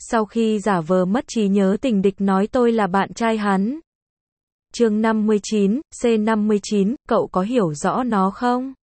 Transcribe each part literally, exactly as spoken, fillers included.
Sau khi giả vờ mất trí nhớ tình địch nói tôi là bạn trai hắn. Chương năm mươi chín, C năm mươi chín, cậu có hiểu rõ nó không?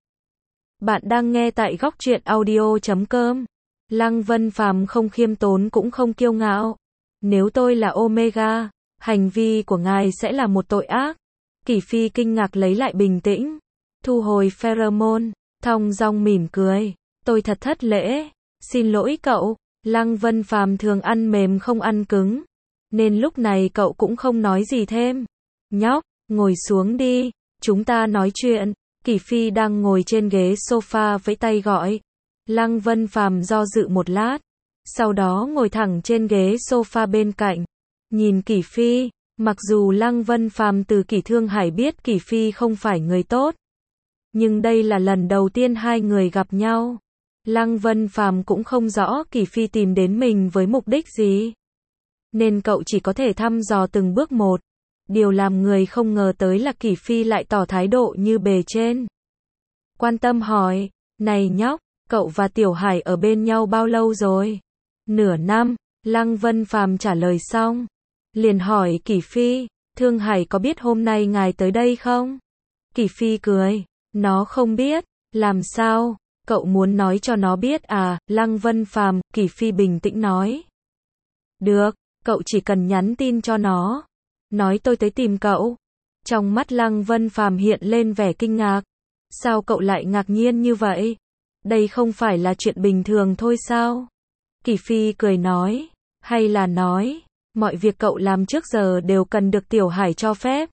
Bạn đang nghe tại góc truyện audio chấm com. Lăng Vân Phàm không khiêm tốn cũng không kiêu ngạo. Nếu tôi là Omega, hành vi của ngài sẽ là một tội ác. Kỷ Phi kinh ngạc lấy lại bình tĩnh, thu hồi pheromone, thong dong mỉm cười. Tôi thật thất lễ, xin lỗi cậu. Lăng Vân Phàm thường ăn mềm không ăn cứng, nên lúc này cậu cũng không nói gì thêm. Nhóc, ngồi xuống đi, chúng ta nói chuyện. Kỷ Phi đang ngồi trên ghế sofa vẫy tay gọi. Lăng Vân Phàm do dự một lát, sau đó ngồi thẳng trên ghế sofa bên cạnh, nhìn Kỷ Phi. Mặc dù Lăng Vân Phàm từ Kỷ Thương Hải biết Kỷ Phi không phải người tốt, nhưng đây là lần đầu tiên hai người gặp nhau. Lăng Vân Phàm cũng không rõ Kỷ Phi tìm đến mình với mục đích gì, nên cậu chỉ có thể thăm dò từng bước một. Điều làm người không ngờ tới là Kỷ Phi lại tỏ thái độ như bề trên. Quan tâm hỏi, này nhóc, cậu và Tiểu Hải ở bên nhau bao lâu rồi? Nửa năm. Lăng Vân Phàm trả lời xong, liền hỏi Kỷ Phi, Thương Hải có biết hôm nay ngài tới đây không? Kỷ Phi cười, nó không biết. Làm sao? Cậu muốn nói cho nó biết à? Lăng Vân Phàm, Kỷ Phi bình tĩnh nói. Được, cậu chỉ cần nhắn tin cho nó, nói tôi tới tìm cậu. Trong mắt Lăng Vân Phàm hiện lên vẻ kinh ngạc. Sao cậu lại ngạc nhiên như vậy? Đây không phải là chuyện bình thường thôi sao? Kỷ Phi cười nói, hay là nói, mọi việc cậu làm trước giờ đều cần được Tiểu Hải cho phép.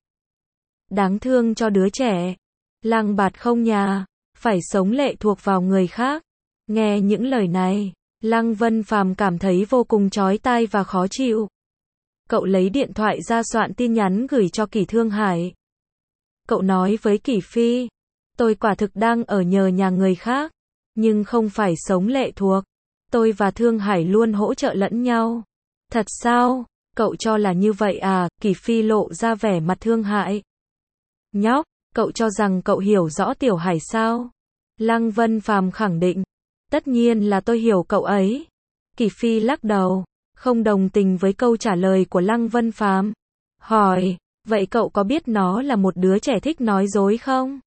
Đáng thương cho đứa trẻ. Lăng Bạt không nhà, phải sống lệ thuộc vào người khác. Nghe những lời này, Lăng Vân Phàm cảm thấy vô cùng chói tai và khó chịu. Cậu lấy điện thoại ra soạn tin nhắn gửi cho Kỷ Thương Hải. Cậu nói với Kỷ Phi, tôi quả thực đang ở nhờ nhà người khác, nhưng không phải sống lệ thuộc. Tôi và Thương Hải luôn hỗ trợ lẫn nhau. Thật sao? Cậu cho là như vậy à? Kỷ Phi lộ ra vẻ mặt thương hại. Nhóc, cậu cho rằng cậu hiểu rõ Tiểu Hải sao? Lăng Vân Phàm khẳng định. Tất nhiên là tôi hiểu cậu ấy. Kỷ Phi lắc đầu, không đồng tình với câu trả lời của Lăng Vân Phàm. Hỏi, vậy cậu có biết nó là một đứa trẻ thích nói dối không?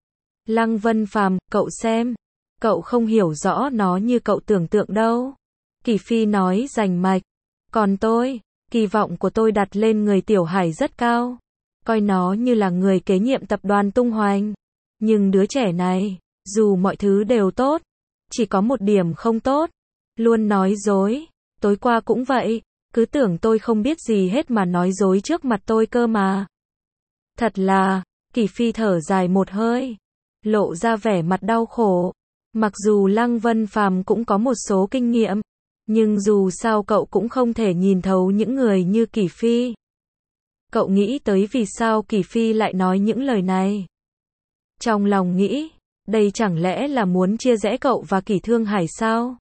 Lăng Vân Phàm, cậu xem, cậu không hiểu rõ nó như cậu tưởng tượng đâu. Kỷ Phi nói rành mạch. Còn tôi, kỳ vọng của tôi đặt lên người Tiểu Hải rất cao, coi nó như là người kế nhiệm tập đoàn tung hoành. Nhưng đứa trẻ này, dù mọi thứ đều tốt, chỉ có một điểm không tốt, luôn nói dối. Tối qua cũng vậy, cứ tưởng tôi không biết gì hết mà nói dối trước mặt tôi cơ mà. Thật là, Kỷ Phi thở dài một hơi, lộ ra vẻ mặt đau khổ. Mặc dù Lăng Vân Phàm cũng có một số kinh nghiệm, nhưng dù sao cậu cũng không thể nhìn thấu những người như Kỷ Phi. Cậu nghĩ tới vì sao Kỷ Phi lại nói những lời này. Trong lòng nghĩ, đây chẳng lẽ là muốn chia rẽ cậu và Kỷ Thương Hải sao?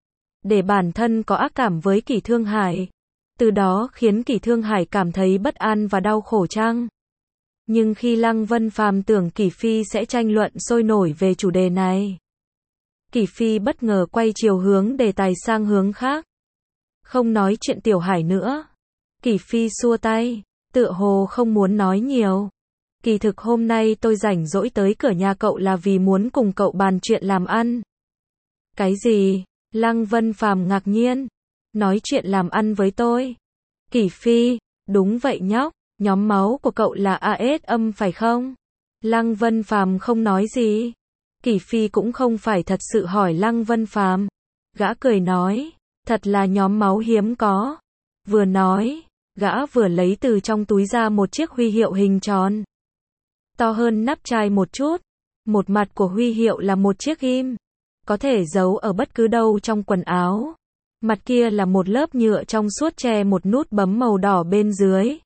Để bản thân có ác cảm với Kỷ Thương Hải, từ đó khiến Kỷ Thương Hải cảm thấy bất an và đau khổ chăng? Nhưng khi Lăng Vân Phàm tưởng Kỷ Phi sẽ tranh luận sôi nổi về chủ đề này, Kỷ Phi bất ngờ quay chiều hướng đề tài sang hướng khác. Không nói chuyện Tiểu Hải nữa. Kỷ Phi xua tay, tựa hồ không muốn nói nhiều. Kỳ thực hôm nay tôi rảnh rỗi tới cửa nhà cậu là vì muốn cùng cậu bàn chuyện làm ăn. Cái gì? Lăng Vân Phàm ngạc nhiên. Nói chuyện làm ăn với tôi? Kỷ Phi, đúng vậy nhóc, nhóm máu của cậu là a ét âm phải không? Lăng Vân Phàm không nói gì. Kỷ Phi cũng không phải thật sự hỏi Lăng Vân Phàm. Gã cười nói, thật là nhóm máu hiếm có. Vừa nói, gã vừa lấy từ trong túi ra một chiếc huy hiệu hình tròn, to hơn nắp chai một chút. Một mặt của huy hiệu là một chiếc ghim, có thể giấu ở bất cứ đâu trong quần áo. Mặt kia là một lớp nhựa trong suốt che một nút bấm màu đỏ bên dưới.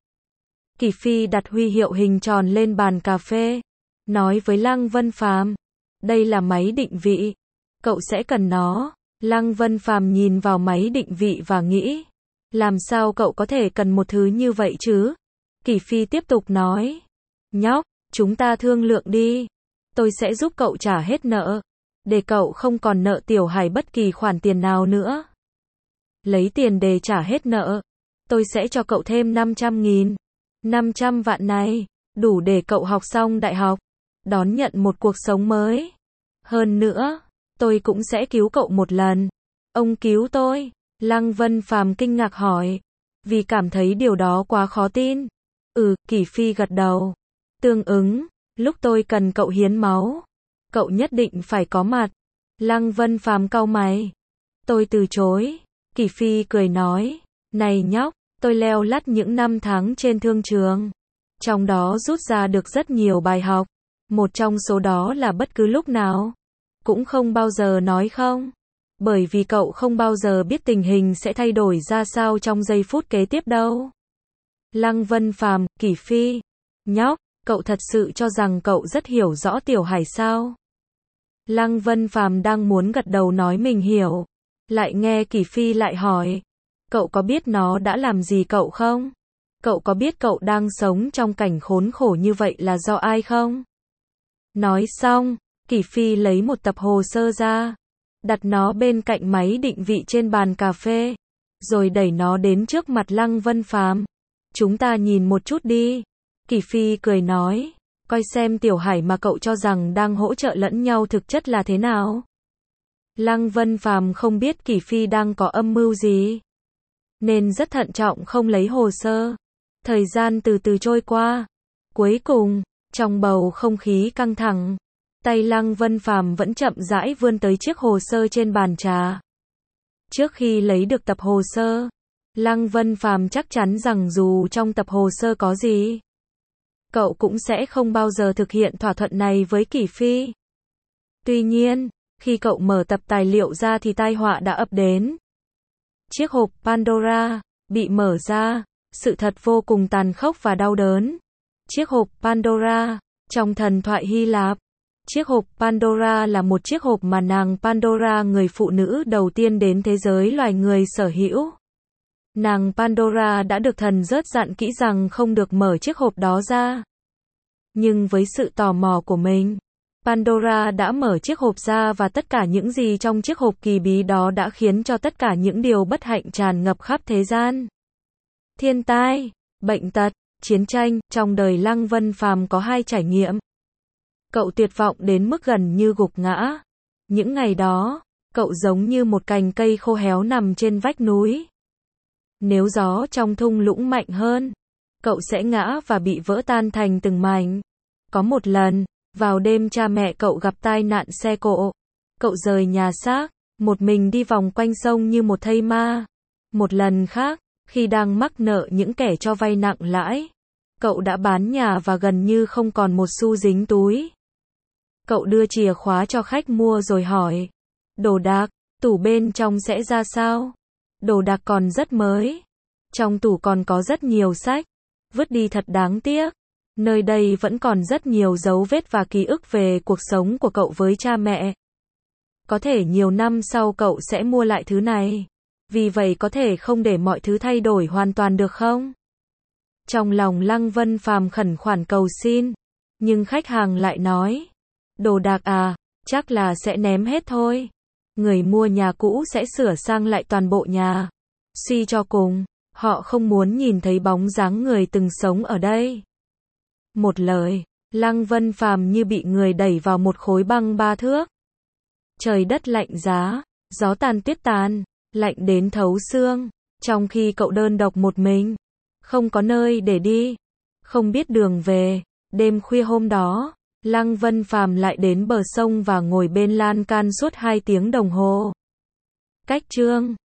Kỷ Phi đặt huy hiệu hình tròn lên bàn cà phê, nói với Lăng Vân Phàm, đây là máy định vị, cậu sẽ cần nó. Lăng Vân Phàm nhìn vào máy định vị và nghĩ, làm sao cậu có thể cần một thứ như vậy chứ? Kỷ Phi tiếp tục nói, nhóc, chúng ta thương lượng đi, tôi sẽ giúp cậu trả hết nợ, để cậu không còn nợ Tiểu Hải bất kỳ khoản tiền nào nữa. lấy tiền để trả hết nợ. Tôi sẽ cho cậu thêm năm trăm nghìn. năm trăm vạn này, đủ để cậu học xong đại học, đón nhận một cuộc sống mới. Hơn nữa, tôi cũng sẽ cứu cậu một lần. Ông cứu tôi? Lăng Vân Phàm kinh ngạc hỏi, vì cảm thấy điều đó quá khó tin. Ừ, Kỷ Phi gật đầu. Tương ứng, lúc tôi cần cậu hiến máu, cậu nhất định phải có mặt. Lăng Vân Phàm cau mày. Tôi từ chối. Kỷ Phi cười nói, này nhóc, tôi leo lắt những năm tháng trên thương trường. Trong đó rút ra được rất nhiều bài học. Một trong số đó là bất cứ lúc nào cũng không bao giờ nói không. Bởi vì cậu không bao giờ biết tình hình sẽ thay đổi ra sao trong giây phút kế tiếp đâu. Lăng Vân Phàm, Kỷ Phi. Nhóc, cậu thật sự cho rằng cậu rất hiểu rõ Tiểu Hải sao? Lăng Vân Phàm đang muốn gật đầu nói mình hiểu. Lại nghe Kỷ Phi lại hỏi. Cậu có biết nó đã làm gì cậu không? Cậu có biết cậu đang sống trong cảnh khốn khổ như vậy là do ai không? Nói xong, Kỷ Phi lấy một tập hồ sơ ra, đặt nó bên cạnh máy định vị trên bàn cà phê, rồi đẩy nó đến trước mặt Lăng Vân Phàm. Chúng ta nhìn một chút đi. Kỷ Phi cười nói, coi xem Tiểu Hải mà cậu cho rằng đang hỗ trợ lẫn nhau thực chất là thế nào. Lăng Vân Phàm không biết Kỷ Phi đang có âm mưu gì, nên rất thận trọng không lấy hồ sơ. Thời gian từ từ trôi qua. Cuối cùng, trong bầu không khí căng thẳng, tay Lăng Vân Phàm vẫn chậm rãi vươn tới chiếc hồ sơ trên bàn trà. Trước khi lấy được tập hồ sơ, Lăng Vân Phàm chắc chắn rằng dù trong tập hồ sơ có gì, cậu cũng sẽ không bao giờ thực hiện thỏa thuận này với Kỷ Phi. Tuy nhiên, khi cậu mở tập tài liệu ra thì tai họa đã ập đến. Chiếc hộp Pandora bị mở ra, sự thật vô cùng tàn khốc và đau đớn. Chiếc hộp Pandora, trong thần thoại Hy Lạp, chiếc hộp Pandora là một chiếc hộp mà nàng Pandora, người phụ nữ đầu tiên đến thế giới loài người sở hữu. Nàng Pandora đã được thần rớt dặn kỹ rằng không được mở chiếc hộp đó ra. Nhưng với sự tò mò của mình, Pandora đã mở chiếc hộp ra và tất cả những gì trong chiếc hộp kỳ bí đó đã khiến cho tất cả những điều bất hạnh tràn ngập khắp thế gian. Thiên tai, bệnh tật, chiến tranh, trong đời Lăng Vân Phàm có hai trải nghiệm. Cậu tuyệt vọng đến mức gần như gục ngã. Những ngày đó, cậu giống như một cành cây khô héo nằm trên vách núi. Nếu gió trong thung lũng mạnh hơn, cậu sẽ ngã và bị vỡ tan thành từng mảnh. Có một lần, vào đêm cha mẹ cậu gặp tai nạn xe cộ. Cậu rời nhà xác, một mình đi vòng quanh sông như một thây ma. Một lần khác, khi đang mắc nợ những kẻ cho vay nặng lãi, cậu đã bán nhà và gần như không còn một xu dính túi. Cậu đưa chìa khóa cho khách mua rồi hỏi, đồ đạc, tủ bên trong sẽ ra sao? Đồ đạc còn rất mới. Trong tủ còn có rất nhiều sách. Vứt đi thật đáng tiếc. Nơi đây vẫn còn rất nhiều dấu vết và ký ức về cuộc sống của cậu với cha mẹ. Có thể nhiều năm sau cậu sẽ mua lại thứ này. Vì vậy có thể không để mọi thứ thay đổi hoàn toàn được không? Trong lòng Lăng Vân Phàm khẩn khoản cầu xin. Nhưng khách hàng lại nói, đồ đạc à, chắc là sẽ ném hết thôi. Người mua nhà cũ sẽ sửa sang lại toàn bộ nhà. Suy cho cùng, họ không muốn nhìn thấy bóng dáng người từng sống ở đây. Một lời, Lăng Vân Phàm như bị người đẩy vào một khối băng ba thước. Trời đất lạnh giá, gió tàn tuyết tàn, lạnh đến thấu xương. Trong khi cậu đơn độc một mình, không có nơi để đi, không biết đường về. Đêm khuya hôm đó, Lăng Vân Phàm lại đến bờ sông và ngồi bên lan can suốt hai tiếng đồng hồ. Cách chương